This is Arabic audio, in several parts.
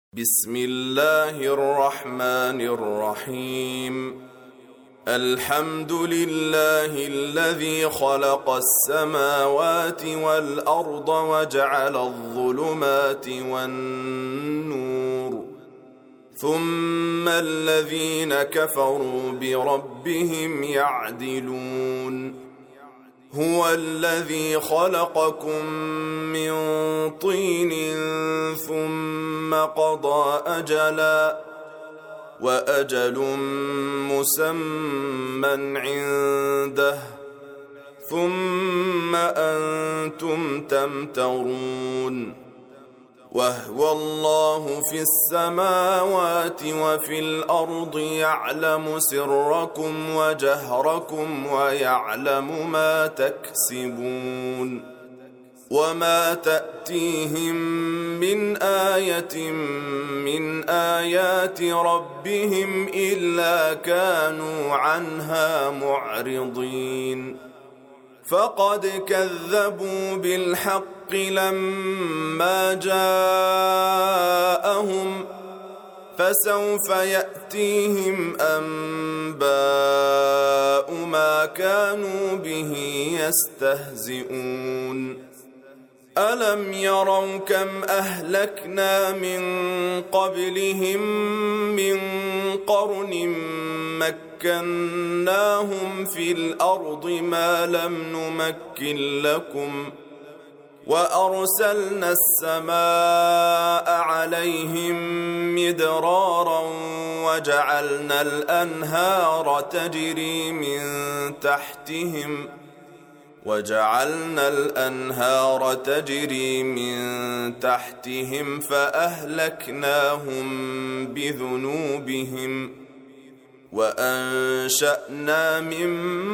بسم الله الرحمن الرحيم. الحمد لله الذي خلق السماوات والأرض وجعل الظلمات والنور، ثم الذين كفروا بربهم يعدلون. هو الذي خلقكم من طين ثم قضى أجلا، وأجل مسمى عنده، ثم أنتم تمترون. وهو الله في السماوات وفي الأرض يعلم سركم وجهركم ويعلم ما تكسبون. وما تأتيهم من آية من آيات ربهم إلا كانوا عنها معرضين. فقد كذبوا بالحق لما جاءهم، فسوف يأتيهم أنباء ما كانوا به يستهزئون. ألم يروا كم أهلكنا من قبلهم من قرن مكناهم في الأرض ما لم نمكن لكم، وأرسلنا السماء عليهم مدرارا وجعلنا الأنهار تجري من تحتهم فأهلكناهم بذنوبهم، وأنشأنا من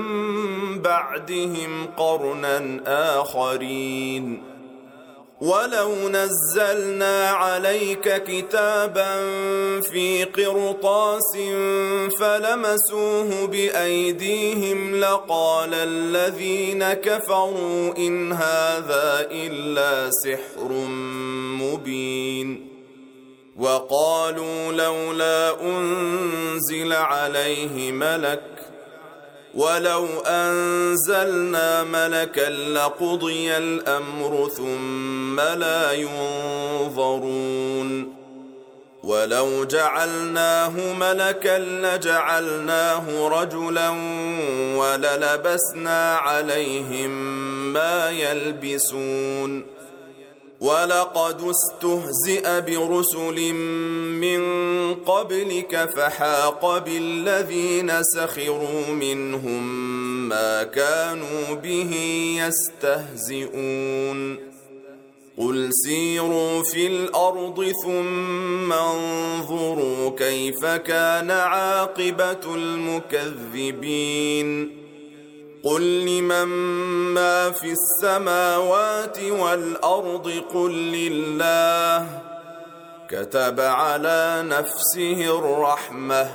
بعدهم قرنا آخرين. ولو نزلنا عليك كتابا في قرطاس فلمسوه بأيديهم لقال الذين كفروا إن هذا إلا سحر مبين. وقالوا لولا أنزل عليه ملك، ولو أنزلنا ملكا لقضي الأمر ثم لا ينظرون. ولو جعلناه ملكا لجعلناه رجلا وللبسنا عليهم ما يلبسون. ولقد استهزئ برسل من قبلك فحاق بالذين سخروا منهم ما كانوا به يستهزئون. قل سيروا في الأرض ثم انظروا كيف كان عاقبة المكذبين. قل لمن ما في السماوات والأرض قل لله، كتب على نفسه الرحمة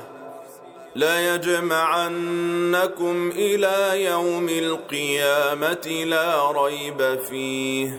ليجمعنكم إلى يوم القيامة لا ريب فيه.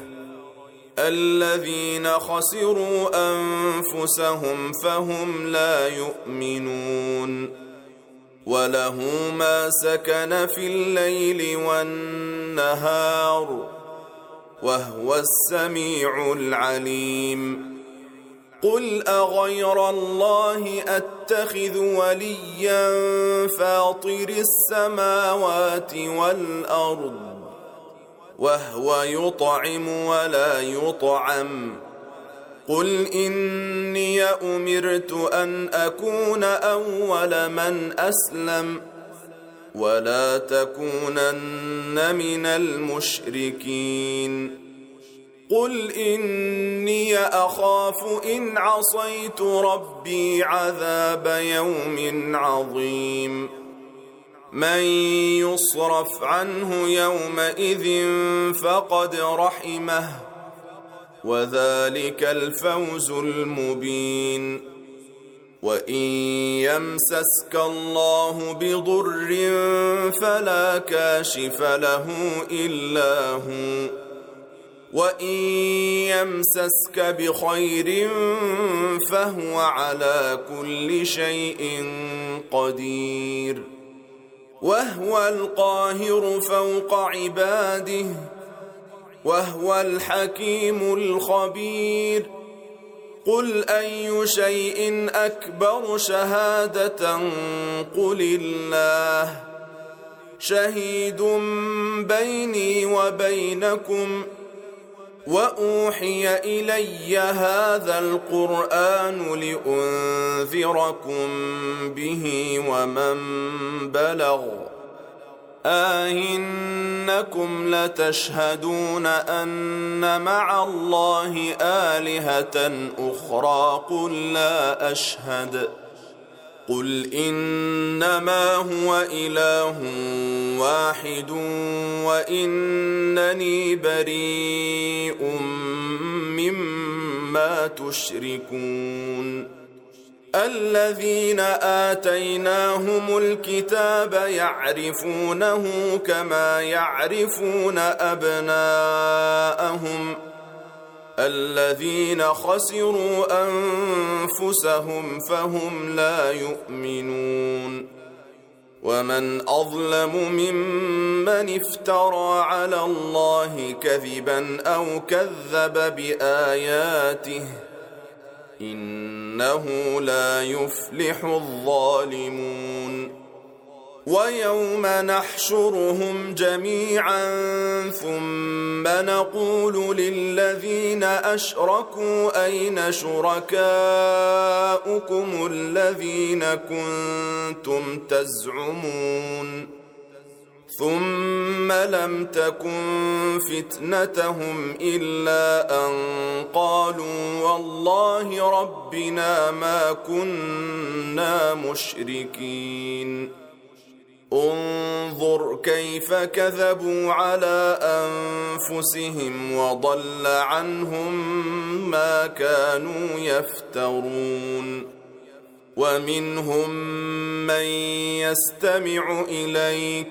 الذين خسروا أنفسهم فهم لا يؤمنون. وله ما سكن في الليل والنهار وهو السميع العليم. قل أغير الله أتخذ وليا فاطر السماوات والأرض وهو يطعم ولا يطعم. قل إني أمرت أن أكون أول من أسلم ولا تكونن من المشركين. قل إني أخاف إن عصيت ربي عذاب يوم عظيم. من يصرف عنه يومئذ فقد رحمه، وذلك الفوز المبين. وإن يمسسك الله بضر فلا كاشف له إلا هو، وإن يمسسك بخير فهو على كل شيء قدير وهو القاهر فوق عباده وهو الحكيم الخبير قل أي شيء أكبر شهادة قل الله شهيد بيني وبينكم وأوحي إلي هذا القرآن لأنذركم به ومن بلغ أئنكم لتشهدون أن مع الله آلهة أخرى قل لا أشهد قل إنما هو إله واحد وإنني بريء مما تشركون الذين آتيناهم الكتاب يعرفونه كما يعرفون أبناءهم الذين خسروا أنفسهم فهم لا يؤمنون ومن أظلم ممن افترى على الله كذبا أو كذب بآياته إنه لا يفلح الظالمون ويوم نحشرهم جميعا ثم نقول للذين أشركوا أين شركاؤكم الذين كنتم تزعمون ثم لم تكن فتنتهم إلا أن قالوا والله ربنا ما كنا مشركين انظر كيف كذبوا على أنفسهم وضل عنهم ما كانوا يفترون ومنهم من يستمع إليك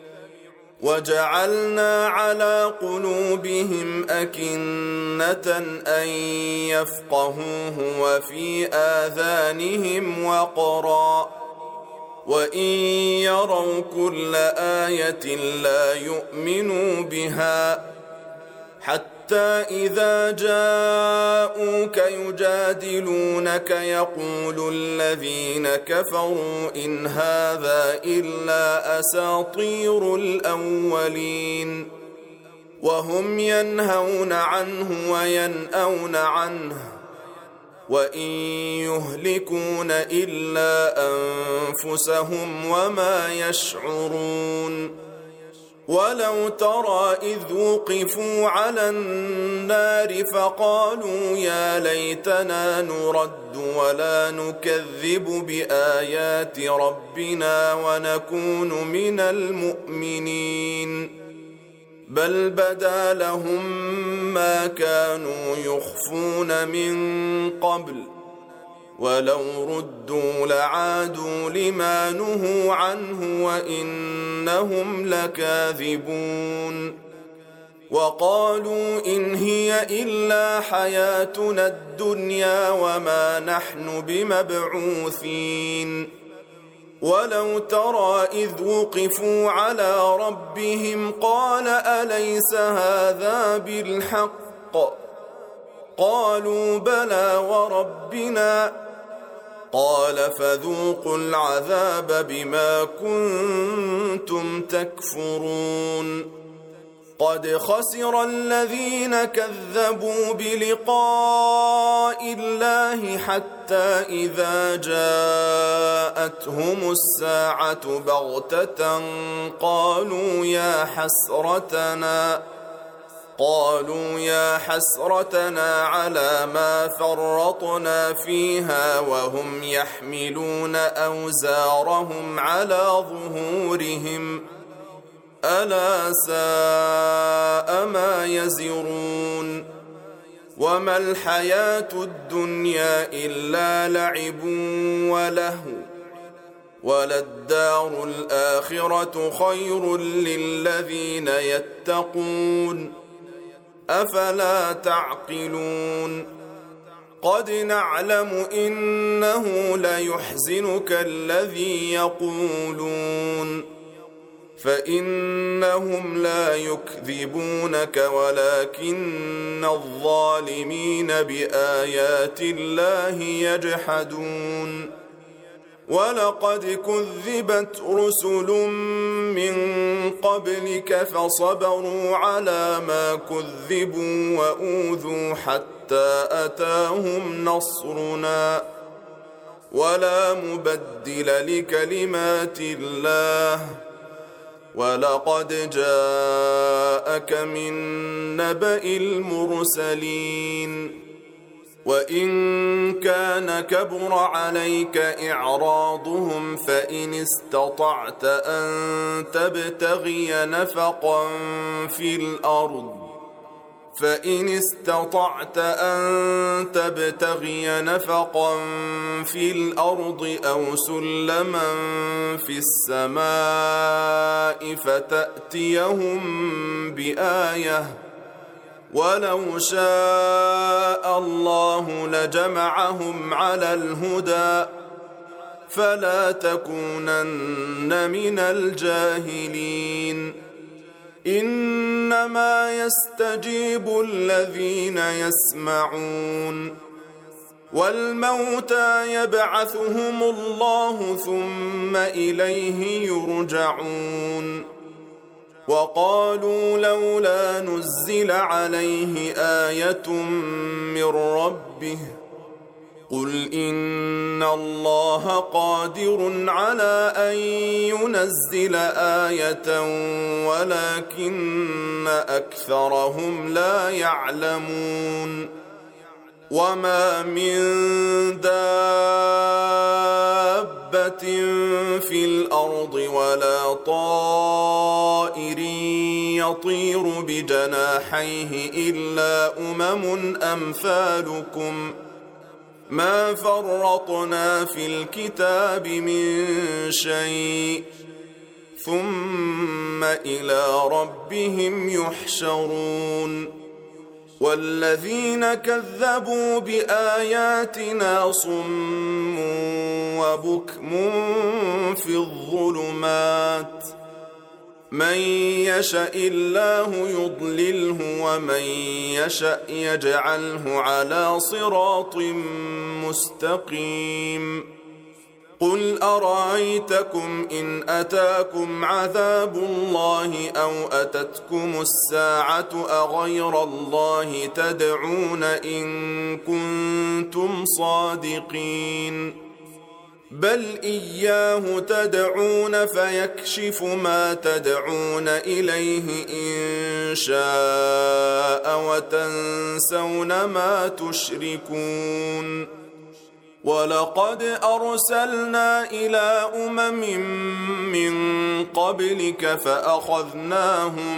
وجعلنا على قلوبهم أكنة أن يفقهوه وفي آذانهم وقرا وإن يروا كل آية لا يؤمنوا بها حتى إذا جاءوك يجادلونك يقول الذين كفروا إن هذا إلا أساطير الأولين وهم ينهون عنه وينأون عنه وإن يهلكون إلا أنفسهم وما يشعرون ولو ترى إذ وقفوا على النار فقالوا يا ليتنا نرد ولا نكذب بآيات ربنا ونكون من المؤمنين بل بدا لهم ما كانوا يخفون من قبل ولو ردوا لعادوا لما نهوا عنه وإنهم لكاذبون وقالوا إن هي إلا حياتنا الدنيا وما نحن بمبعوثين ولو ترى إذ وقفوا على ربهم قال أليس هذا بالحق قالوا بلى وربنا قال فذوقوا العذاب بما كنتم تكفرون قد خسر الذين كذبوا بلقاء الله حتى إذا جاءتهم الساعة بغتة قالوا يا حسرتنا على ما فرطنا فيها وهم يحملون أوزارهم على ظهورهم ألا ساء ما يزرون وما الحياة الدنيا إلا لعب ولهو وللدار الآخرة خير للذين يتقون أفلا تعقلون قد نعلم إنه ليحزنك الذي يقولون فإنهم لا يكذبونك ولكن الظالمين بآيات الله يجحدون ولقد كذبت رسل من قبلك فصبروا على ما كذبوا وأوذوا حتى أتاهم نصرنا ولا مبدل لكلمات الله ولقد جاءك من نبأ المرسلين وإن كان كبر عليك إعراضهم فإن استطعت أن تبتغي نفقا في الأرض أو سلما في السماء فتأتيهم بآية ولو شاء الله لجمعهم على الهدى فلا تكونن من الجاهلين إنما يستجيب الذين يسمعون والموتى يبعثهم الله ثم إليه يرجعون وقالوا لولا نزل عليه آية من ربه قل إن الله قادر على أن ينزل آية ولكن أكثرهم لا يعلمون وما من دابة في الأرض ولا طائر يطير بجناحيه إلا أمثالكم ما فرطنا في الكتاب من شيء ثم إلى ربهم يحشرون والذين كذبوا بآياتنا صم وبكم في الظلمات من يشاء الله يضلله ومن يشاء يجعله على صراط مستقيم قل أرأيتكم إن أتاكم عذاب الله أو أتتكم الساعة أغير الله تدعون إن كنتم صادقين بل إياه تدعون فيكشف ما تدعون إليه إن شاء وتنسون ما تشركون ولقد أرسلنا إلى من قبلك فأخذناهم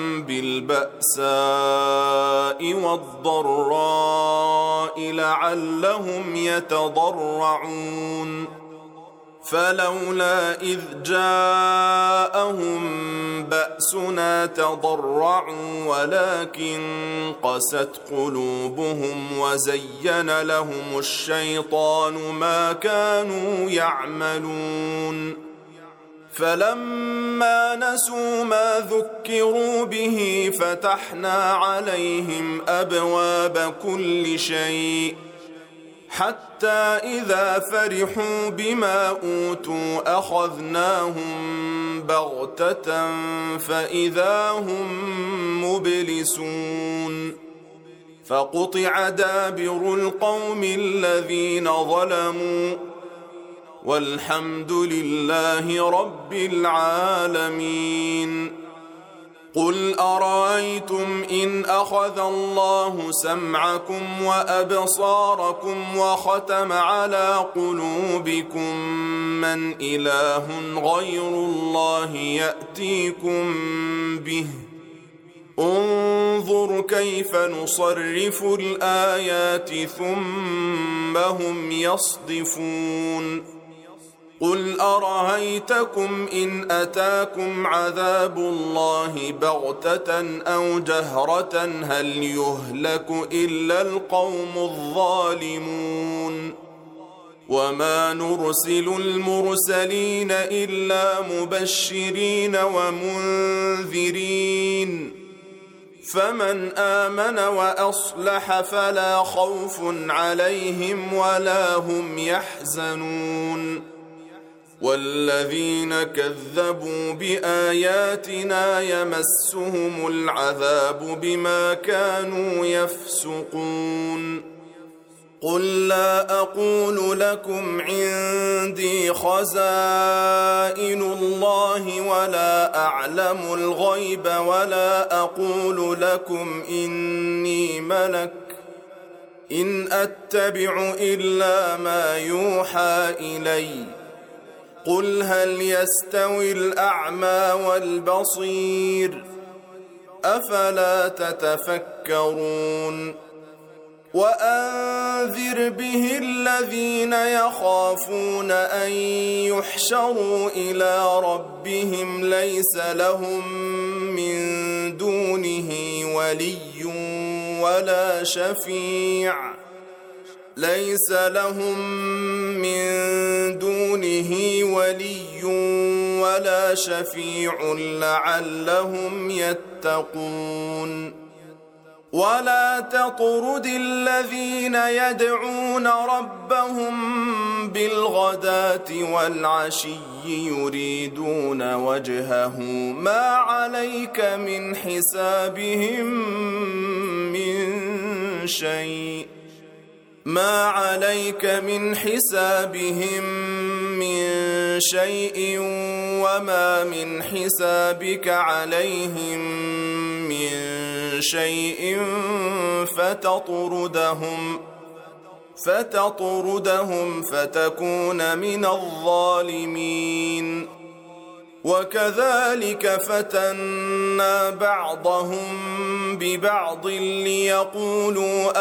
بالبأساء والضراء لعلهم يتضرعون فلولا إذ جاءهم بأسنا تضرعوا ولكن قست قلوبهم وزين لهم الشيطان ما كانوا يعملون فلما نسوا ما ذكروا به فتحنا عليهم أبواب كل شيء حتى إذا فرحوا بما أوتوا أخذناهم بغتة فإذا هم مبلسون فقطع دابر القوم الذين ظلموا والحمد لله رب العالمين قل أرأيتم إن أخذ الله سمعكم وأبصاركم وختم على قلوبكم من إله غير الله يأتيكم به انظر كيف نصرف الآيات ثم هم يصدفون قل أرأيتكم إن أتاكم عذاب الله بغتة أو جهرة هل يهلك إلا القوم الظالمون وما نرسل المرسلين إلا مبشرين ومنذرين فمن آمن وأصلح فلا خوف عليهم ولا هم يحزنون والذين كذبوا بآياتنا يمسهم العذاب بما كانوا يفسقون قل لا أقول لكم عندي خزائن الله ولا أعلم الغيب ولا أقول لكم إني ملك إن أتبع إلا ما يوحى إلي قل هل يستوي الأعمى والبصير أفلا تتفكرون وأنذر به الذين يخافون أن يحشروا إلى ربهم ليس لهم من دونه ولي ولا شفيع لعلهم يتقون ولا تطرد الذين يدعون ربهم بالغداة والعشي يريدون وجهه ما عليك من حسابهم من شيء وما من حسابك عليهم من شيء فتطردهم فتكون من الظالمين وكذلك فتنا بعضهم ببعض ليقولوا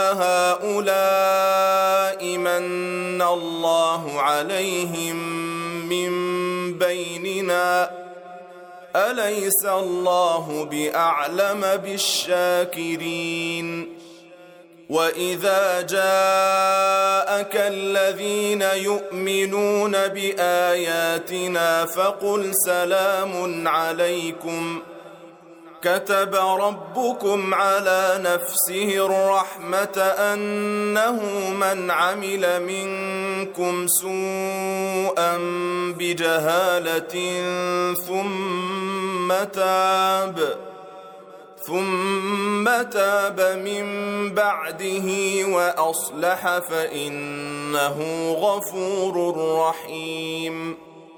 أهؤلاء من الله عليهم من بيننا أليس الله بأعلم بالشاكرين وإذا جاءك الذين يؤمنون بآياتنا فقل سلام عليكم كتب ربكم على نفسه الرحمة أنه من عمل منكم سوءا بجهالة ثم تاب من بعده وأصلح فإنه غفور رحيم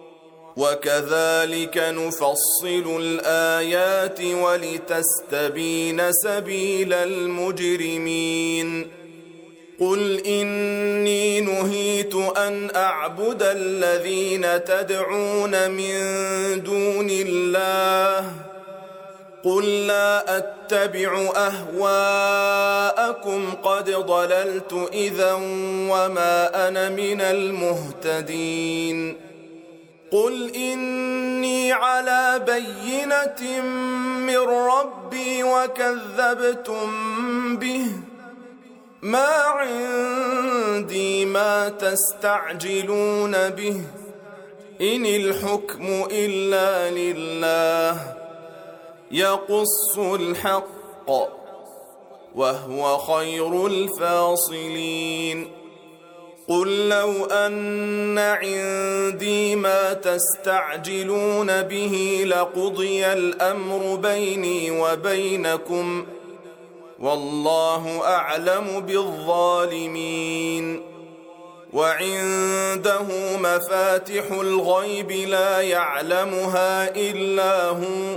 وكذلك نفصل الآيات ولتستبين سبيل المجرمين قل إني نهيت أن أعبد الذين تدعون من دون الله قل لا أتبع أهواءكم قد ضللت إذا وما أنا من المهتدين قل إني على بينة من ربي وكذبتم به ما عندي ما تستعجلون به إن الحكم إلا لله يقص الحق وهو خير الفاصلين قل لو أن عندي ما تستعجلون به لقضي الأمر بيني وبينكم والله أعلم بالظالمين وعنده مفاتح الغيب لا يعلمها إلا هو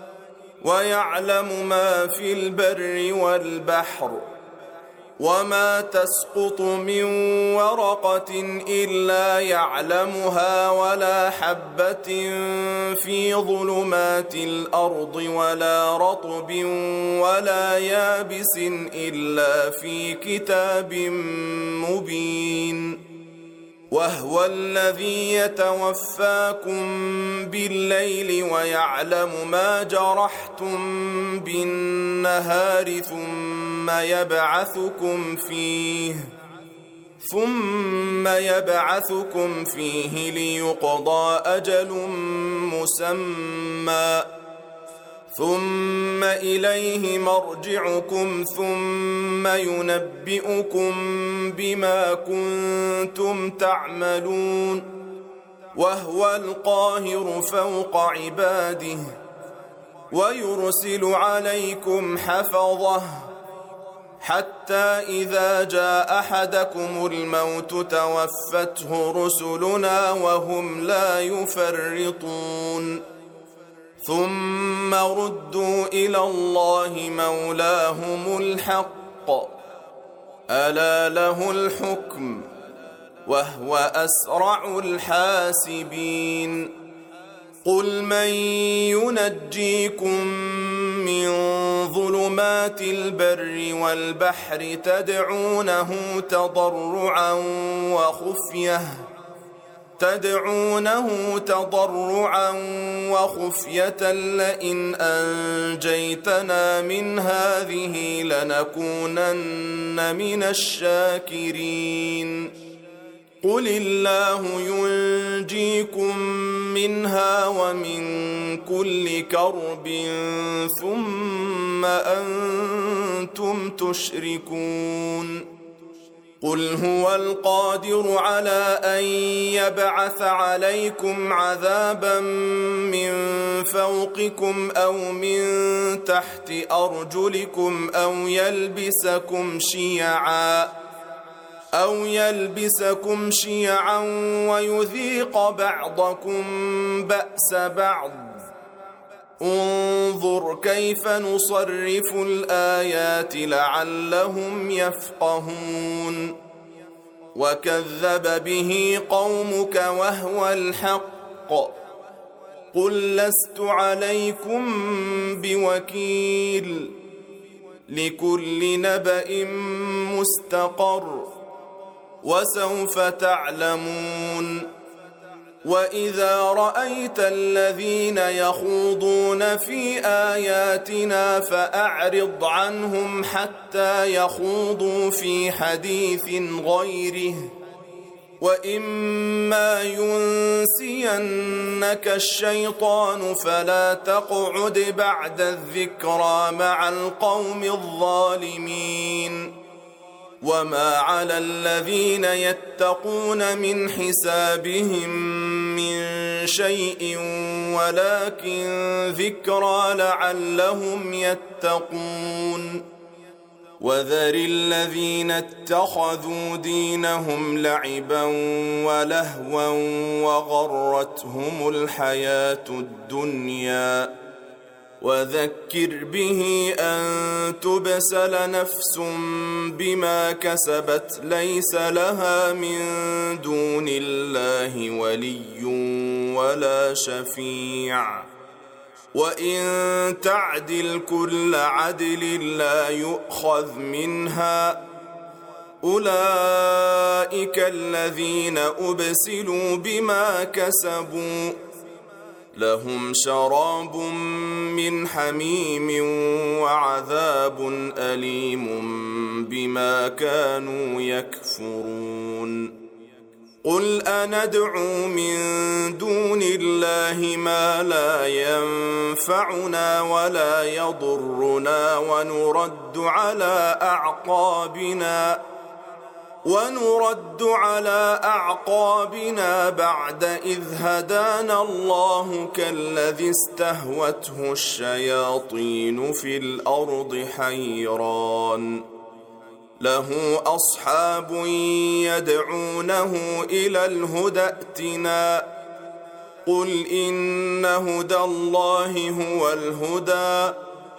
ويعلم ما في البر والبحر وما تسقط من ورقة إلا يعلمها ولا حبة في ظلمات الأرض ولا رطب ولا يابس إلا في كتاب مبين وهو الذي يتوفاكم بالليل ويعلم ما جرحتم بالنهار ثم يبعثكم فيه ليقضى أجل مسمى ثم إليه مرجعكم ثم ينبئكم بما كنتم تعملون وهو القاهر فوق عباده ويرسل عليكم حفظه حتى إذا جاء أحدكم الموت توفته رسلنا وهم لا يفرطون ثم ردوا إلى الله مولاهم الحق ألا له الحكم وهو أسرع الحاسبين قل من ينجيكم من ظلمات البر والبحر تدعونه تضرعا وخفية لئن أنجيتنا من هذه لنكونن من الشاكرين قل الله ينجيكم منها ومن كل كرب ثم أنتم تشركون قل هو القادر على أن يبعث عليكم عذابا من فوقكم أو من تحت أرجلكم أو يلبسكم شيعا ويذيق بعضكم بأس بعض انظر كيف نصرف الآيات لعلهم يفقهون وكذب به قومك وهو الحق قل لست عليكم بوكيل لكل نبأ مستقر وسوف تعلمون وإذا رأيت الذين يخوضون في آياتنا فأعرض عنهم حتى يخوضوا في حديث غيره وإما ينسينك الشيطان فلا تقعد بعد الذكرى مع القوم الظالمين وما على الذين يتقون من حسابهم من شيء ولكن ذكرى لعلهم يتقون وذر الذين اتخذوا دينهم لعبا ولهوا وغرتهم الحياة الدنيا وذكر به أن تبسل نفس بما كسبت ليس لها من دون الله ولي ولا شفيع وإن تعدل كل عدل لا يؤخذ منها أولئك الذين أبسلوا بما كسبوا لهم شراب من حميم وعذاب أليم بما كانوا يكفرون قل أندعو من دون الله ما لا ينفعنا ولا يضرنا ونرد على أعقابنا بعد إذ هدانا الله كالذي استهوته الشياطين في الأرض حيران له أصحاب يدعونه إلى الهدى ائتنا قل إن هدى الله هو الهدى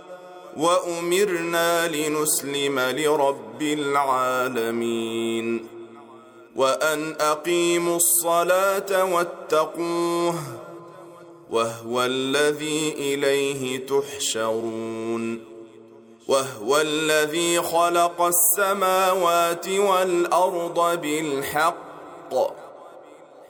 وأمرنا لنسلم لرب العالمين وأن أقيموا الصلاة واتقوه وهو الذي إليه تحشرون وهو الذي خلق السماوات والأرض بالحق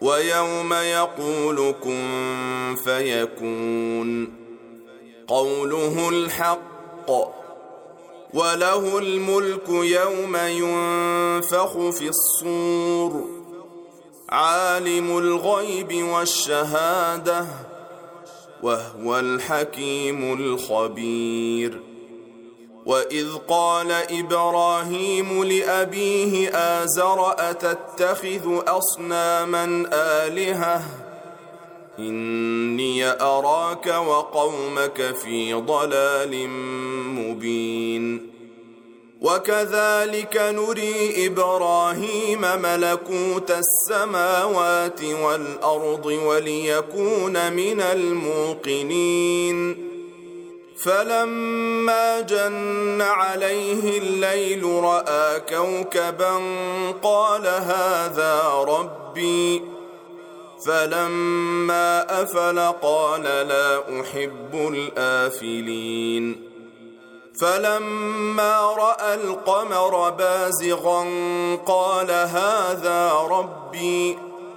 ويوم يقول كن فيكون قوله الحق وله الملك يوم ينفخ في الصور عالم الغيب والشهادة وهو الحكيم الخبير وإذ قال إبراهيم لأبيه آزر أتتخذ أصناما آلهة إني أراك وقومك في ضلال مبين وكذلك نري إبراهيم ملكوت السماوات والأرض وليكون من الموقنين فلما جن عليه الليل رأى كوكبا قال هذا ربي فلما أفل قال لا أحب الآفلين فلما رأى القمر بازغا قال هذا ربي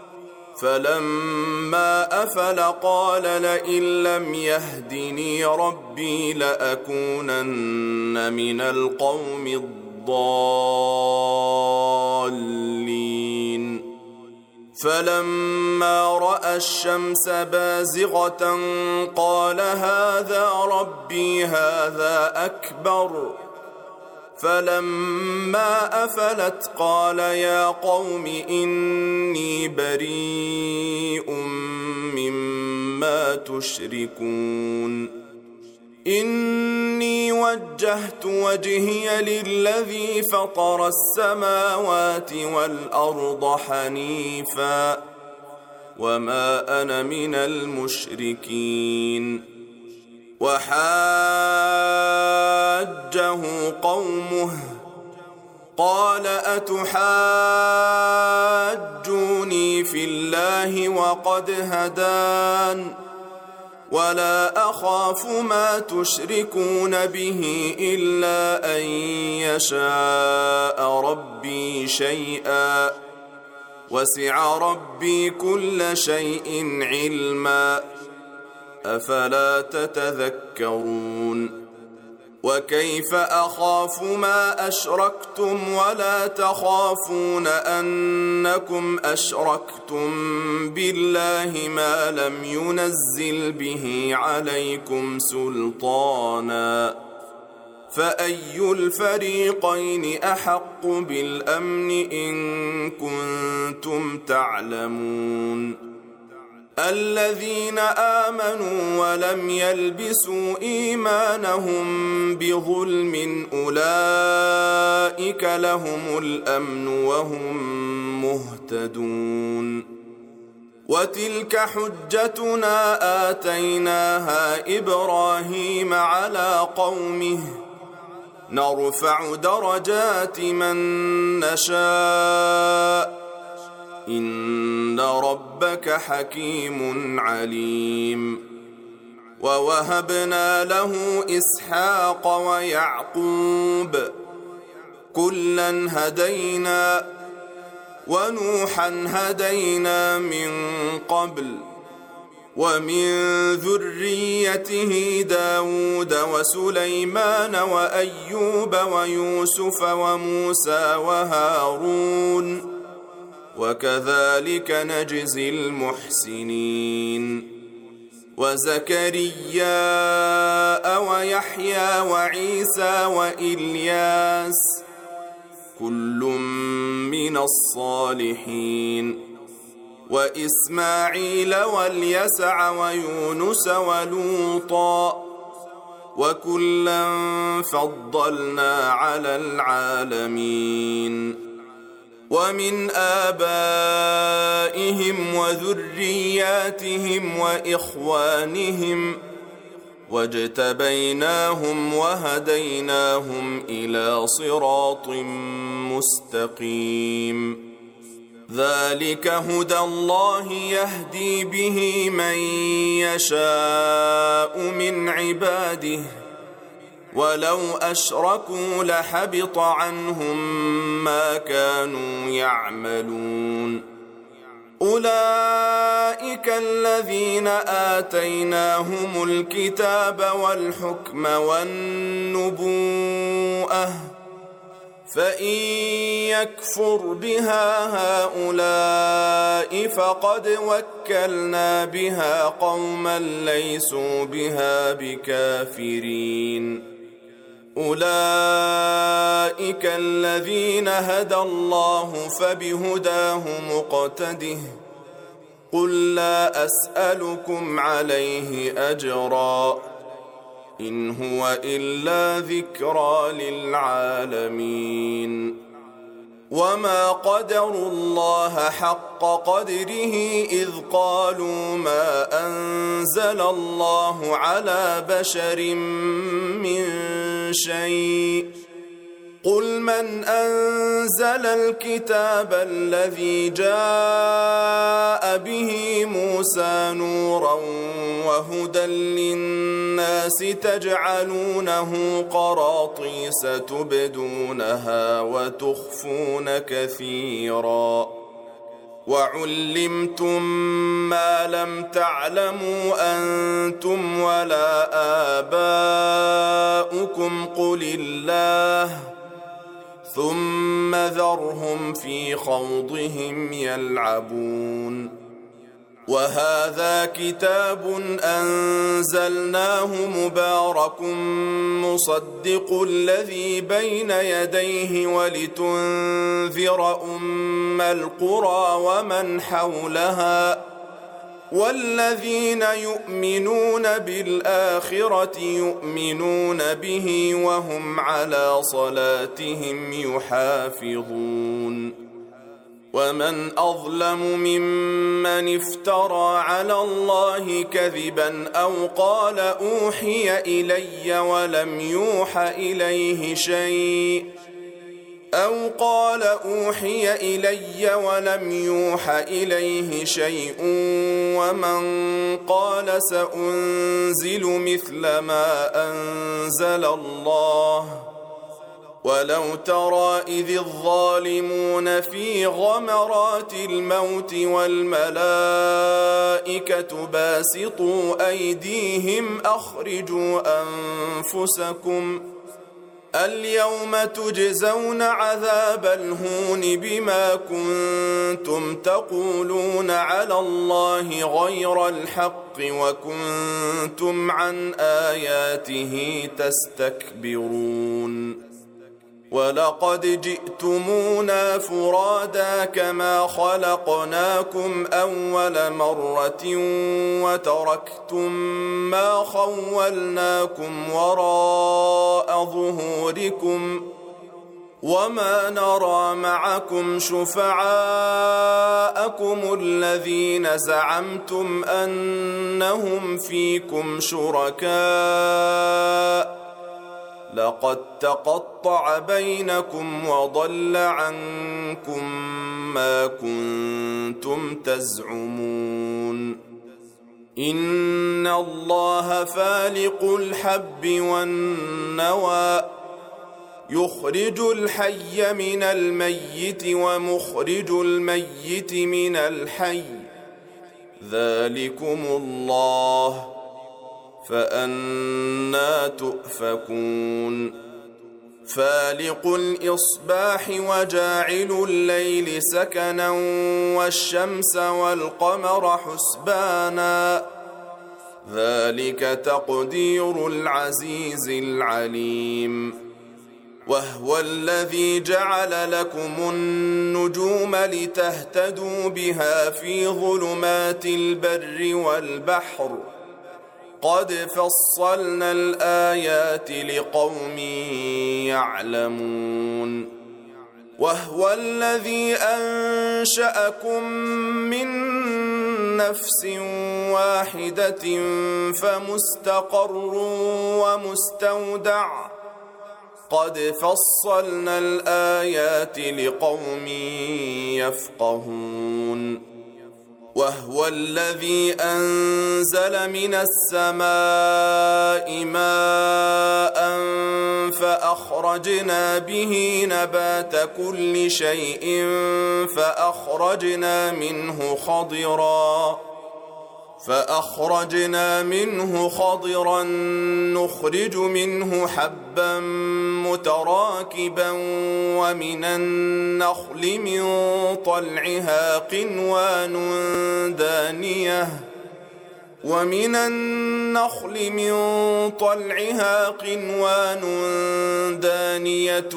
فلما أفل قال لئن لم يهدني ربي لأكونن من القوم الضالين فلما رأى الشمس بازغة قال هذا ربي هذا أكبر فلما أفلت قال يا قوم إني بريء مما تشركون إني وجهت وجهي للذي فطر السماوات والأرض حنيفا وما أنا من المشركين وحاجه قومه قال أتحاجوني في الله وقد هدان ولا أخاف ما تشركون به إلا أن يشاء ربي شيئا وسع ربي كل شيء علما أفلا تتذكرون وكيف أخاف ما أشركتم ولا تخافون أنكم أشركتم بالله ما لم ينزل به عليكم سلطانا فأي الفريقين أحق بالأمن إن كنتم تعلمون الذين آمنوا ولم يلبسوا إيمانهم بظلم أولئك لهم الأمن وهم مهتدون وتلك حجتنا آتيناها إبراهيم على قومه نرفع درجات من نشاء إن ربك حكيم عليم ووهبنا له إسحاق ويعقوب كلا هدينا ونوحا هدينا من قبل ومن ذريته داود وسليمان وأيوب ويوسف وموسى وهارون وكذلك نجزي المحسنين وزكريا ويحيى وعيسى وإلياس كل من الصالحين وإسماعيل واليسع ويونس ولوطا وكلا فضلنا على العالمين ومن آبائهم وذرياتهم وإخوانهم واجتبيناهم وهديناهم إلى صراط مستقيم ذلك هدى الله يهدي به من يشاء من عباده ولو أشركوا لحبط عنهم ما كانوا يعملون أولئك أولئك الذين آتيناهم الكتاب والحكم والنبوءة فإن يكفر بها هؤلاء فقد وكلنا بها قوما ليسوا بها بكافرين أولئك الذين هدى الله فبهداه مقتده قل لا أسألكم عليه أجرا إن هو إلا ذكرى للعالمين وما قدروا الله حق قدره إذ قالوا ما أنزل الله على بشر من شيء قل من أنزل الكتاب الذي جاء به موسى نورا وهدى للناس تجعلونه قراطيس تبدونها وتخفون كثيرا وعلمتم ما لم تعلموا أنتم ولا آباؤكم قل الله ثم ذرهم في خوضهم يلعبون وهذا كتاب أنزلناه مبارك مصدق الذي بين يديه ولتنذر أم القرى ومن حولها والذين يؤمنون بالآخرة يؤمنون به وهم على صلاتهم يحافظون ومن أظلم ممن افترى على الله كذبا أو قال أوحي إلي ولم يوح إليه شيء ومن قال سأنزل مثل ما أنزل الله ولو ترى إذ الظالمون في غمرات الموت والملائكة باسطوا أيديهم أخرجوا أنفسكم اليوم تجزون عذاب الهون بما كنتم تقولون على الله غير الحق وكنتم عن آياته تستكبرون ولقد جئتمونا فرادا كما خلقناكم أول مرة وتركتم ما خولناكم وراء ظهوركم وما نرى معكم شفعاءكم الذين زعمتم أنهم فيكم شركاء لقد تقطع بينكم وضل عنكم ما كنتم تزعمون إن الله فالق الحب والنوى يخرج الحي من الميت ومخرج الميت من الحي ذلكم الله فأنى تؤفكون فالق الإصباح وجاعل الليل سكنا والشمس والقمر حسبانا ذلك تقدير العزيز العليم وهو الذي جعل لكم النجوم لتهتدوا بها في ظلمات البر والبحر قد فصلنا الآيات لقوم يعلمون وهو الذي أنشأكم من نفس واحدة فمستقر ومستودع قد فصلنا الآيات لقوم يفقهون وهو الذي أنزل من السماء ماء فأخرجنا به نبات كل شيء فأخرجنا منه خضرا فأخرجنا منه خضرا نخرج منه حبا متراكبا ومن النخل من طلعها قنوان دانية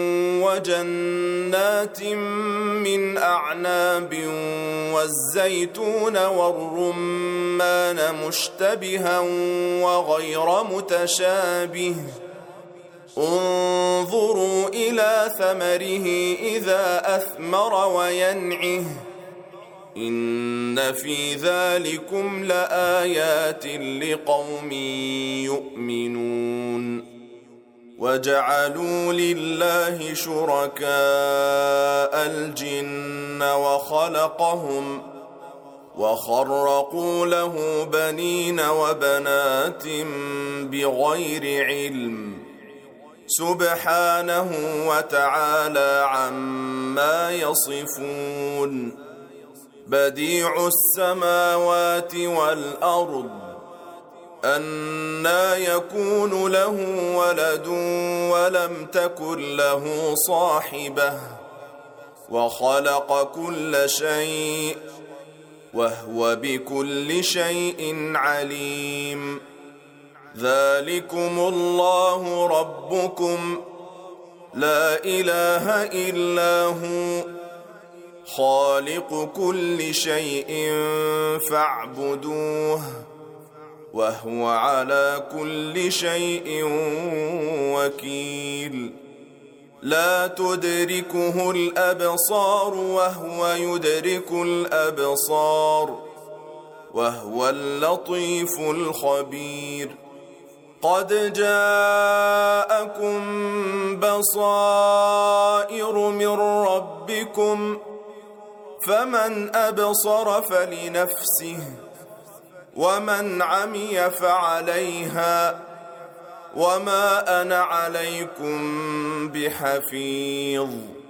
وجنات من أعناب والزيتون والرمان مشتبها وغير متشابه انظروا إلى ثمره إذا أثمر وينعه إن في ذلكم لآيات لقوم يؤمنون وجعلوا لله شركاء الجن وخلقهم وخرقوا له بنين وبنات بغير علم سبحانه وتعالى عما يصفون بديع السماوات والأرض أنى يكون له ولد ولم تكن له صاحبة وخلق كل شيء وهو بكل شيء عليم ذلكم الله ربكم لا إله إلا هو خالق كل شيء فاعبدوه وهو على كل شيء وكيل لا تدركه الأبصار وهو يدرك الأبصار وهو اللطيف الخبير قد جاءكم بصائر من ربكم فمن أبصر فلنفسه ومن عمي فعليها وما أنا عليكم بحفيظ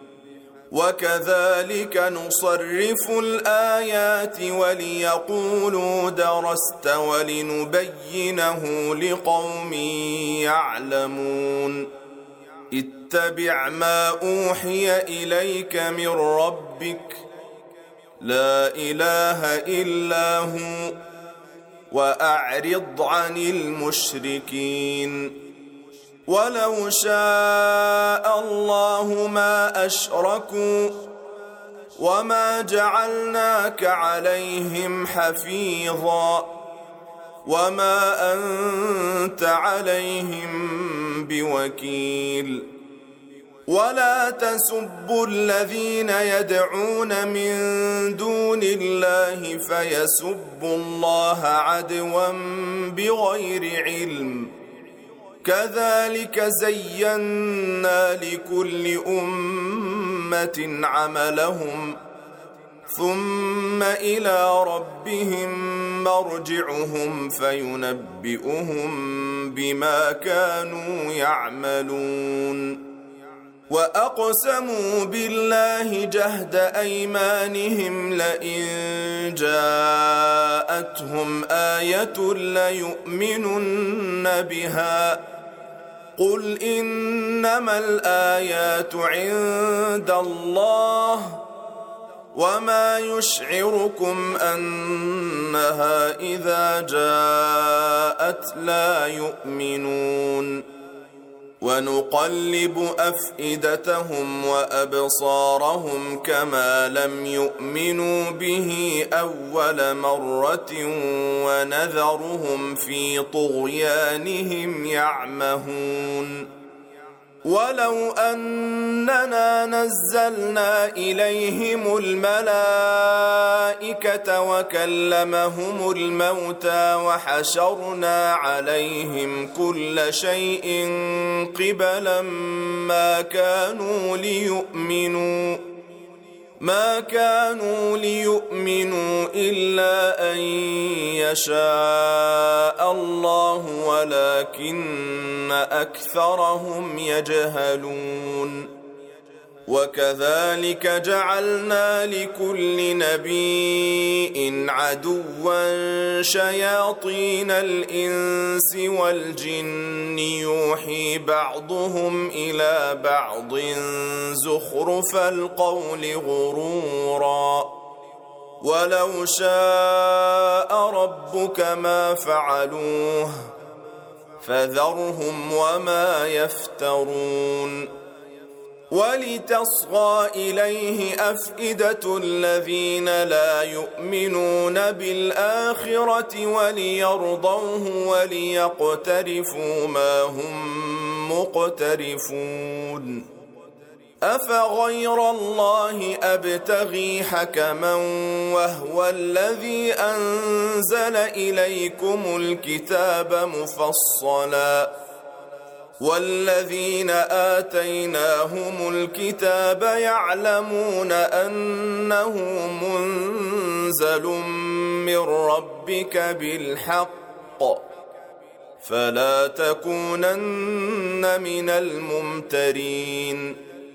وكذلك نصرف الآيات وليقولوا درست ولنبينه لقوم يعلمون اتبع ما أوحي إليك من ربك لا إله إلا هو وأعرض عن المشركين ولو شاء الله ما أشركوا وما جعلناك عليهم حفيظا وما أنت عليهم بوكيل ولا تسبوا الذين يدعون من دون الله فيسبوا الله عدوا بغير علم كذلك زينا لكل أمة عملهم ثم إلى ربهم مرجعهم فينبئهم بما كانوا يعملون وأقسموا بالله جهد أيمانهم لئن جاءتهم آية ليؤمنن بها قل إنما الآيات عند الله وما يشعركم أنها إذا جاءت لا يؤمنون ونقلب أفئدتهم وأبصارهم كما لم يؤمنوا به أول مرة ونذرهم في طغيانهم يعمهون ولو أننا نزلنا إليهم الملائكة وكلمهم الموتى وحشرنا عليهم كل شيء قبلا ما كانوا ليؤمنوا إلا أن يشاء الله ولكن أكثرهم يجهلون وكذلك جعلنا لكل نبي عدوا شياطين الإنس والجن يوحي بعضهم إلى بعض زخرف القول غرورا ولو شاء ربك ما فعلوه فذرهم وما يفترون ولتصغى إليه أفئدة الذين لا يؤمنون بالآخرة وليرضوه وليقترفوا ما هم مقترفون أفغير الله أبتغي حكما وهو الذي أنزل إليكم الكتاب مفصلا والذين آتيناهم الكتاب يعلمون أنه منزل من ربك بالحق فلا تكونن من الممترين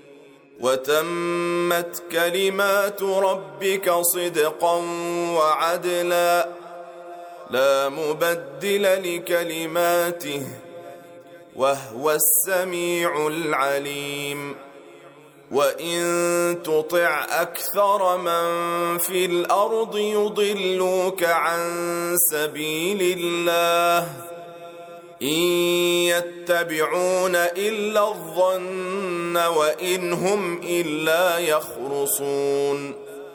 وتمت كلمات ربك صدقا وعدلا لا مبدل لكلماته وهو السميع العليم وإن تطع أكثر من في الأرض يضلوك عن سبيل الله إن يتبعون إلا الظن وإن هم إلا يخرصون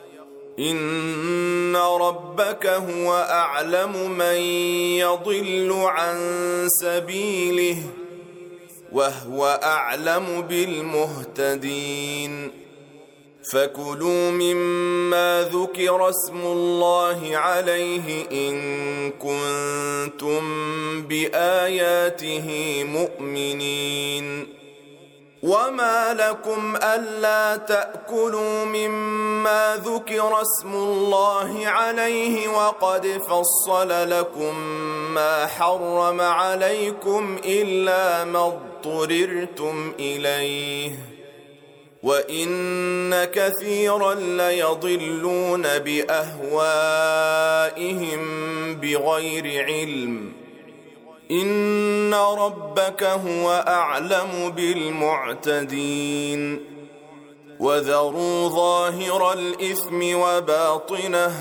إن ربك هو أعلم من يضل عن سبيله وهو أعلم بالمهتدين فكلوا مما ذكر اسم الله عليه إن كنتم بآياته مؤمنين وما لكم ألا تأكلوا مما ذكر اسم الله عليه وقد فصل لكم ما حرم عليكم إلا ما اضطررتم إليه وإن كثيرا ليضلون بأهوائهم بغير علم إن ربك هو أعلم بالمعتدين وذروا ظاهر الإثم وباطنه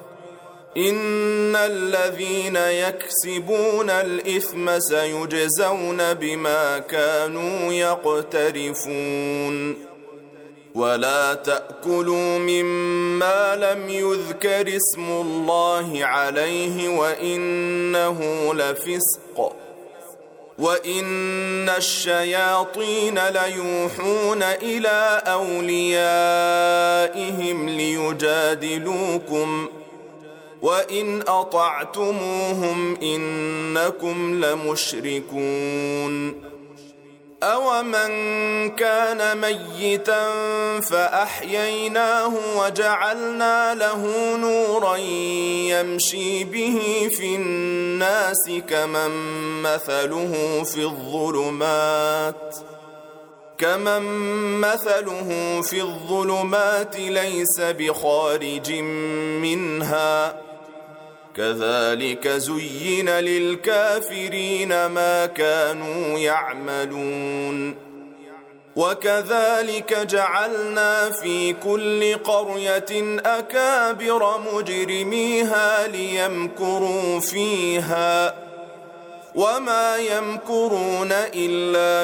إن الذين يكسبون الإثم سيجزون بما كانوا يقترفون ولا تأكلوا مما لم يذكر اسم الله عليه وإنه لفسق وإن الشياطين ليوحون إلى أوليائهم ليجادلوكم وإن أطعتموهم إنكم لمشركون أومن كان ميتا فأحييناه وجعلنا له نورا يمشي به في الناس كمن مثله في الظلمات ليس بخارج منها كذلك زين للكافرين ما كانوا يعملون وكذلك جعلنا في كل قرية أكابر مجرميها ليمكروا فيها وما يمكرون إلا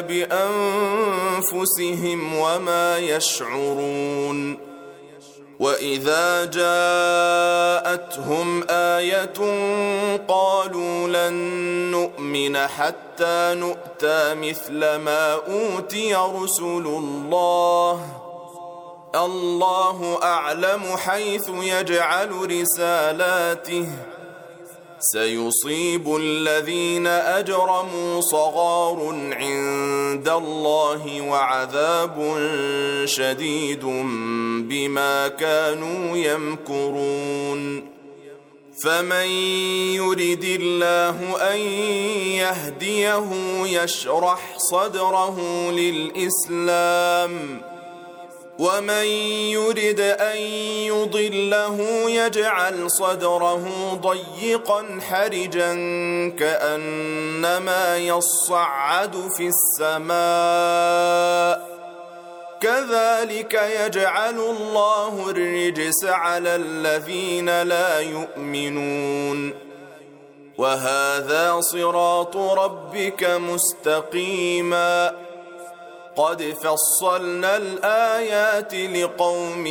بأنفسهم وما يشعرون وإذا جاءتهم آية قالوا لن نؤمن حتى نؤتى مثل ما أوتي رسل الله أعلم حيث يجعل رسالاته سيصيب الذين أجرموا صغار عند الله وعذاب شديد بما كانوا يمكرون فمن يرد الله أن يهديه يشرح صدره للإسلام ومن يرد أن يضله يجعل صدره ضيقا حرجا كأنما يصعد في السماء كذلك يجعل الله الرجس على الذين لا يؤمنون وهذا صراط ربك مستقيما قد فصلنا الآيات لقوم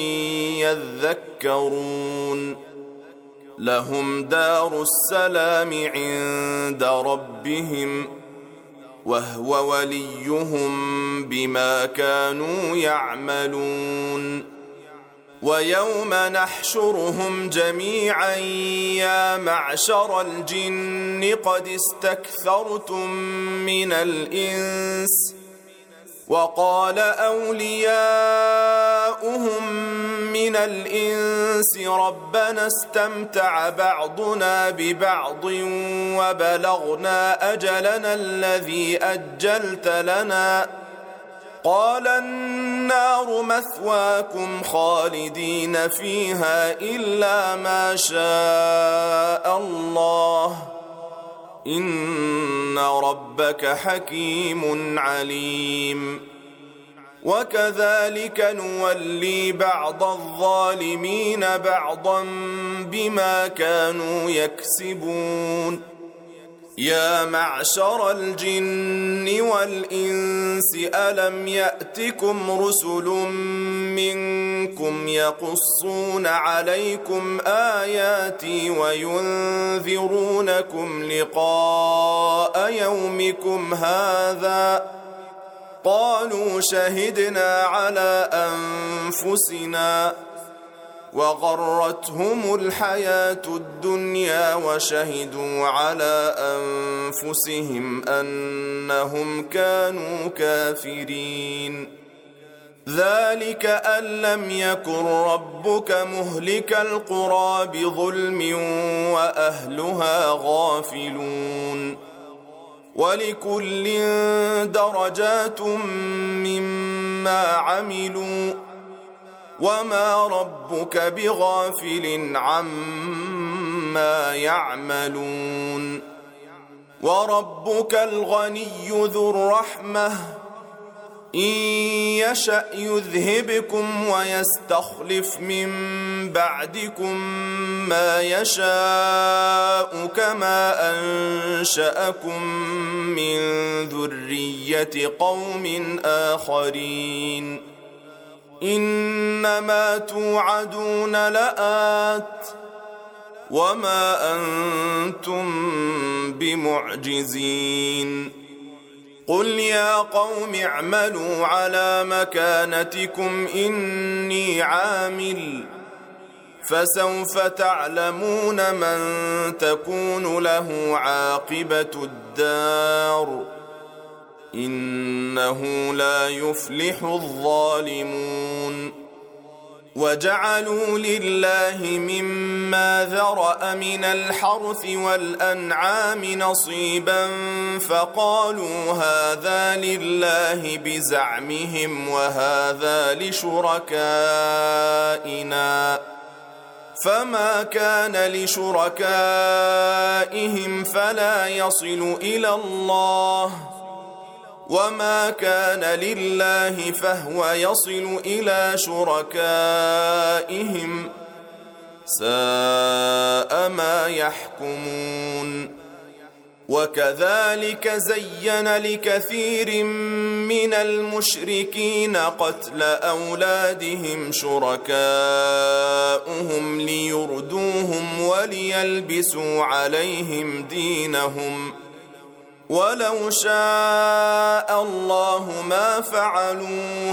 يذكرون لهم دار السلام عند ربهم وهو وليهم بما كانوا يعملون ويوم نحشرهم جميعا يا معشر الجن قد استكثرتم من الإنس وقال أولياؤهم من الإنس ربنا استمتع بعضنا ببعض وبلغنا أجلنا الذي أجلت لنا قال النار مثواكم خالدين فيها إلا ما شاء الله إن ربك حكيم عليم وكذلك نولي بعض الظالمين بعضا بما كانوا يكسبون يا معشر الجن والإنس ألم يأتكم رسل منكم يقصون عليكم آياتي وينذرونكم لقاء يومكم هذا قالوا شهدنا على أنفسنا وغرتهم الحياة الدنيا وشهدوا على أنفسهم أنهم كانوا كافرين ذلك أن لم يكن ربك مهلك القرى بظلم وأهلها غافلون ولكل درجات مما عملوا وما ربك بغافل عما يعملون وربك الغني ذو الرحمة إن يشأ يذهبكم ويستخلف من بعدكم ما يشاء كما أنشأكم من ذرية قوم آخرين إنما توعدون لآت وما أنتم بمعجزين قل يا قوم اعملوا على مكانتكم إني عامل فسوف تعلمون من تكون له عاقبة الدار إنه لا يفلح الظالمون وجعلوا لله مما ذرأ من الحرث والأنعام نصيبا فقالوا هذا لله بزعمهم وهذا لشركائنا فما كان لشركائهم فلا يصل إلى الله وما كان لله فهو يصل إلى شركائهم ساء ما يحكمون وكذلك زين لكثير من المشركين قتل أولادهم شركاؤهم ليردوهم وليلبسوا عليهم دينهم ولو شاء الله ما فعلوه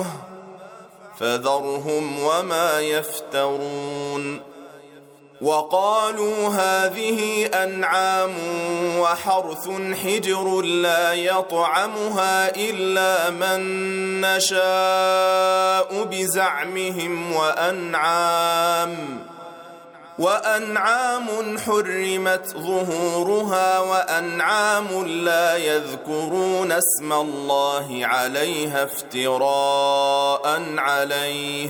فذرهم وما يفترون وقالوا هذه أنعام وحرث حجر لا يطعمها إلا من نشاء بزعمهم وأنعام حرمت ظهورها وأنعام لا يذكرون اسم الله عليها افتراء عليه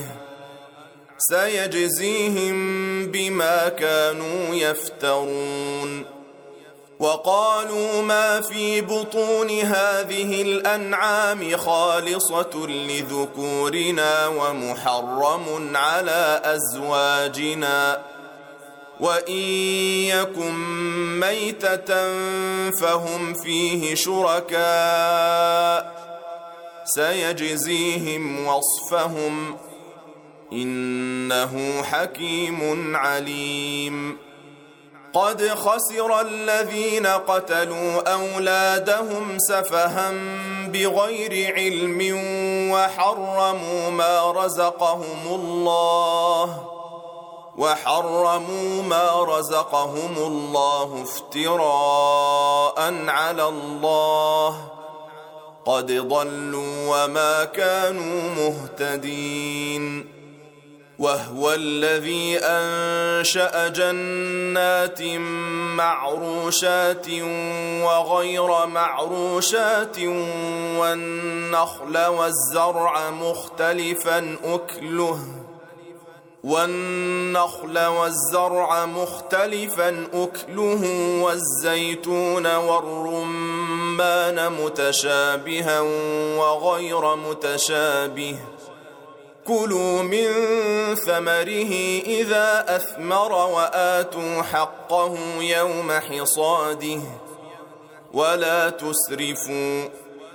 سيجزيهم بما كانوا يفترون. وقالوا ما في بطون هذه الأنعام خالصة لذكورنا ومحرم على أزواجنا وإن يكن ميتة فهم فيه شركاء سيجزيهم وصفهم إنه حكيم عليم. قد خسر الذين قتلوا أولادهم سفها بغير علم وحرموا ما رزقهم الله افتراء على الله قد ضلوا وما كانوا مهتدين. وهو الذي أنشأ جنات معروشات وغير معروشات والنخل والزرع مختلفا أكله والزيتون والرمان متشابها وغير متشابه كلوا من ثمره إذا أثمر وآتوا حقه يوم حصاده ولا تسرفوا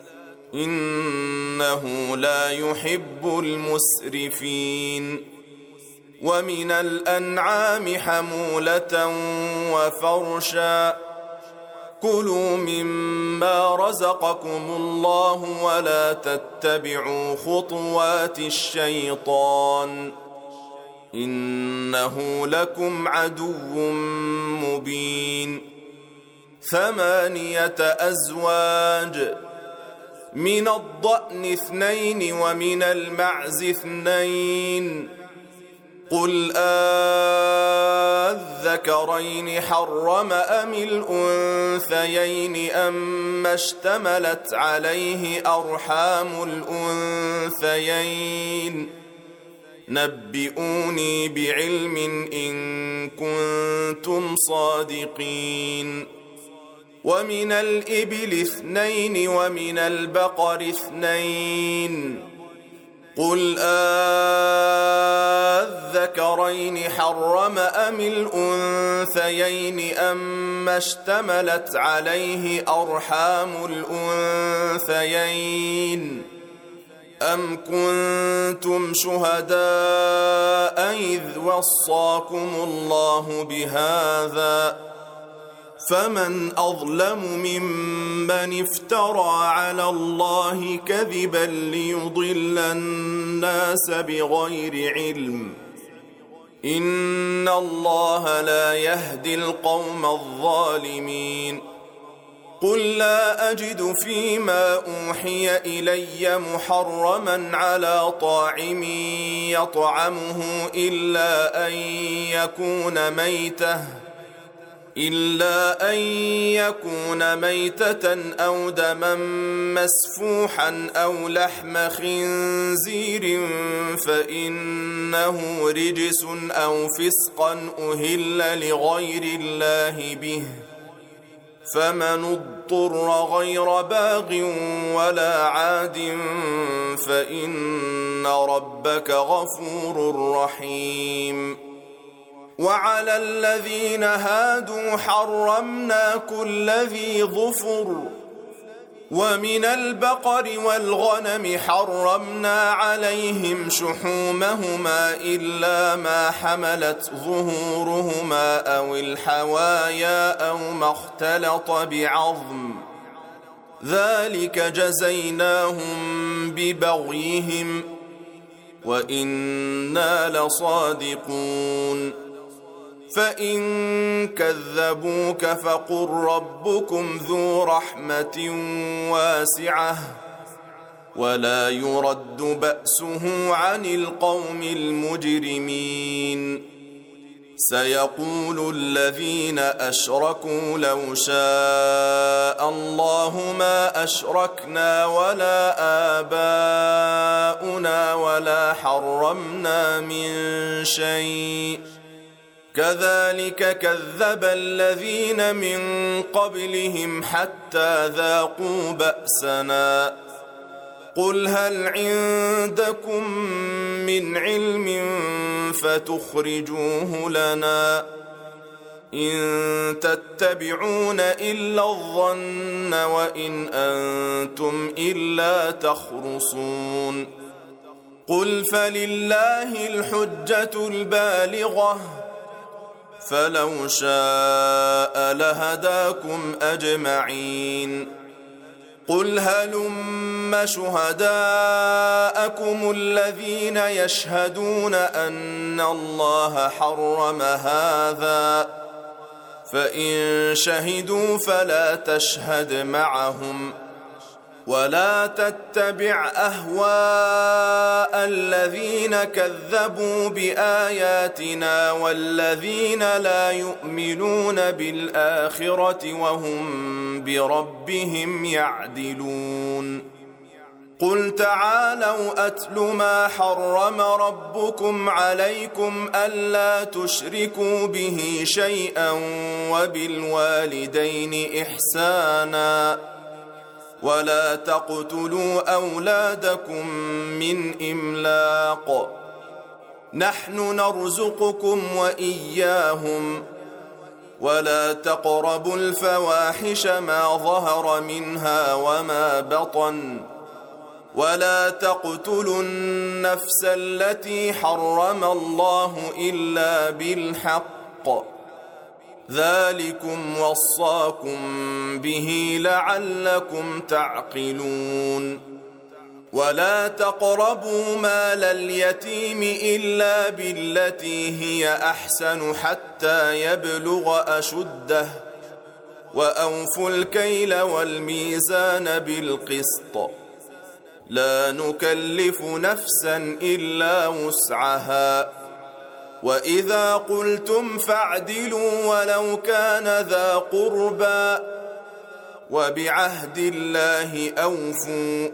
إنه لا يحب المسرفين. ومن الأنعام حمولة وفرشا كلوا مما رزقكم الله ولا تتبعوا خطوات الشيطان إنه لكم عدو مبين. 8 أزواج من الضأن 2 ومن المعز 2 قل أذكرين حرم أم الأنثيين أما اشتملت عليه أرحام الأنثيين نبئوني بعلم إن كنتم صادقين. ومن الإبل 2 ومن البقر 2 قل أذكرين حرم أم الأنثيين أما اشتملت عليه أرحام الأنثيين أم كنتم شهداء إذ وصاكم الله بهذا فمن أظلم ممن افترى على الله كذبا ليضل الناس بغير علم إن الله لا يهدي القوم الظالمين. قل لا أجد فيما أوحي إلي محرما على طاعم يطعمه إلا أن يكون ميتة أو دما مسفوحا أو لحم خنزير فإنه رجس أو فسقا أهل لغير الله به فمن اضطر غير باغ ولا عاد فإن ربك غفور رحيم. وعلى الذين هادوا حرمنا كل ذي ظفر ومن البقر والغنم حرمنا عليهم شحومهما إلا ما حملت ظهورهما أو الحوايا أو ما اختلط بعظم ذلك جزيناهم ببغيهم وإنا لصادقون. فإن كذبوك فقل ربكم ذو رحمة واسعة ولا يرد بأسه عن القوم المجرمين. سيقول الذين أشركوا لو شاء الله ما أشركنا ولا آباؤنا ولا حرمنا من شيء كذلك كذب الذين من قبلهم حتى ذاقوا بأسنا قل هل عندكم من علم فتخرجوه لنا إن تتبعون إلا الظن وإن أنتم إلا تخرصون قل فلله الحجة البالغة فلو شاء لهداكم أجمعين قل هلم شهداءكم الذين يشهدون أن الله حرم هذا فإن شهدوا فلا تشهد معهم ولا تتبع أهواء الذين كذبوا بآياتنا والذين لا يؤمنون بالآخرة وهم بربهم يعدلون قل تعالوا أتل ما حرم ربكم عليكم ألا تشركوا به شيئا وبالوالدين إحسانا ولا تقتلوا أولادكم من إملاق نحن نرزقكم وإياهم ولا تقربوا الفواحش ما ظهر منها وما بطن ولا تقتلوا النفس التي حرم الله إلا بالحق ذلكم وصاكم به لعلكم تعقلون ولا تقربوا مال اليتيم إلا بالتي هي أحسن حتى يبلغ أشده وأوفوا الكيل والميزان بالقسط لا نكلف نفسا إلا وسعها وإذا قلتم فاعدلوا ولو كان ذا قربى وبعهد الله أوفوا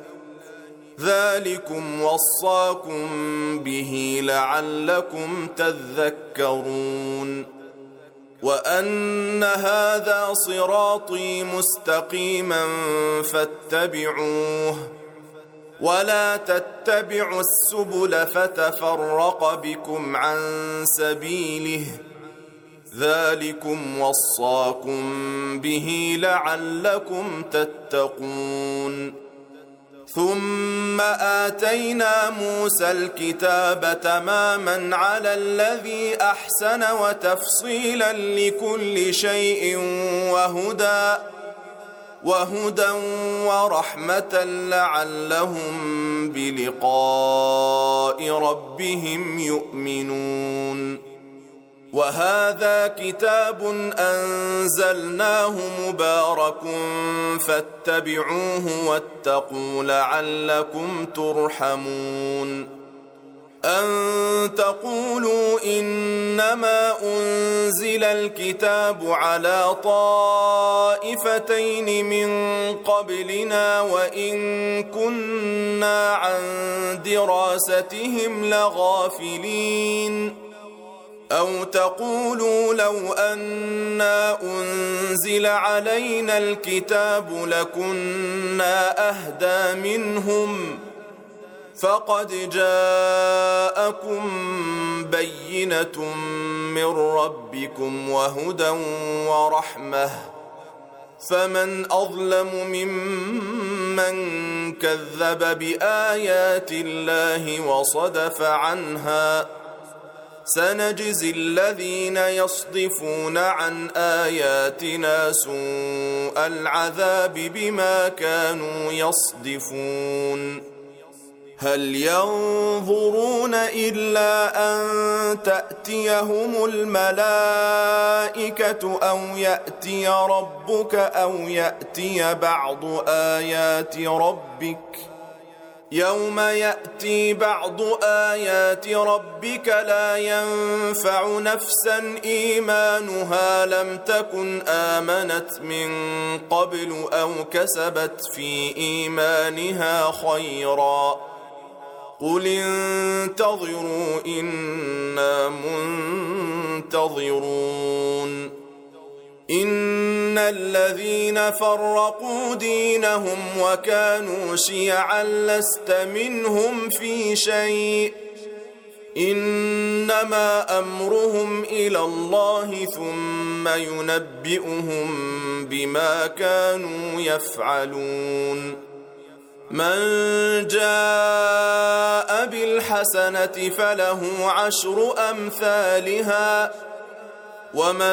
ذلكم وصاكم به لعلكم تذكرون وأن هذا صراطي مستقيما فاتبعوه ولا تتبعوا السبل فتفرق بكم عن سبيله ذلكم وصاكم به لعلكم تتقون ثم آتينا موسى الكتاب تماما على الذي أحسن وتفصيلا لكل شيء وهدى ورحمة لعلهم بلقاء ربهم يؤمنون وهذا كتاب أنزلناه مبارك فاتبعوه واتقوا لعلكم ترحمون أن تقولوا إنما أنزل الكتاب على طائفتين من قبلنا وإن كنا عن دراستهم لغافلين أو تقولوا لو أنا أنزل علينا الكتاب لكنا أهدى منهم فقد جاءكم بينة من ربكم وهدى ورحمة فمن أظلم ممن كذب بآيات الله وصدف عنها سنجزي الذين يصدفون عن آياتنا سوء العذاب بما كانوا يصدفون هل ينظرون إلا أن تأتيهم الملائكة أو يأتي ربك أو يأتي بعض آيات ربك يوم يأتي بعض آيات ربك لا ينفع نفسا إيمانها لم تكن آمنت من قبل أو كسبت في إيمانها خيرا قل انتظروا إنا منتظرون إن الذين فرقوا دينهم وكانوا شيعا لست منهم في شيء إنما أمرهم إلى الله ثم ينبئهم بما كانوا يفعلون من جاء بالحسنة فله 10 أمثالها ومن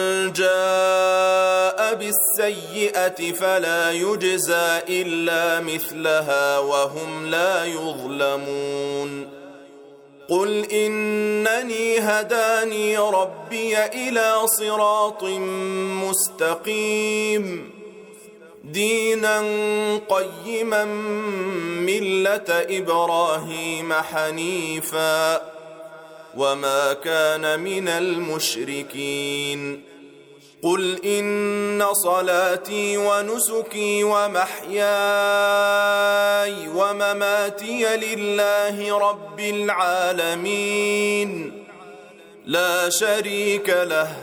جاء بالسيئة فلا يجزى إلا مثلها وهم لا يظلمون قل إنني هداني ربي إلى صراط مستقيم دينا قيما ملة إبراهيم حنيفا وما كان من المشركين قل إن صلاتي ونسكي ومحياي ومماتي لله رب العالمين لا شريك له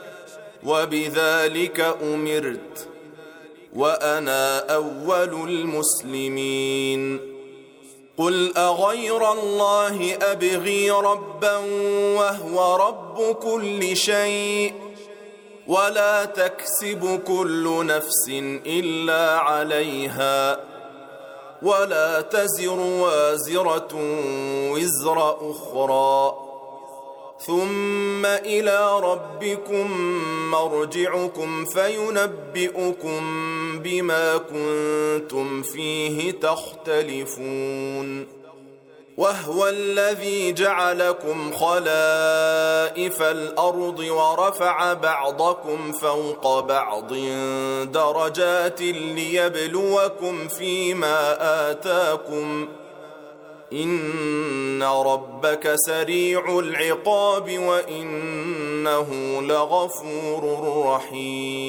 وبذلك أمرت وأنا أول المسلمين قل أغير الله أبغي ربا وهو رب كل شيء ولا تكسب كل نفس إلا عليها ولا تزر وازرة وزر أخرى ثم إلى ربكم مرجعكم فينبئكم بما كنتم فيه تختلفون وهو الذي جعلكم خلائف الأرض ورفع بعضكم فوق بعض درجات ليبلوكم فيما آتاكم إن ربك سريع العقاب وإنه لغفور رحيم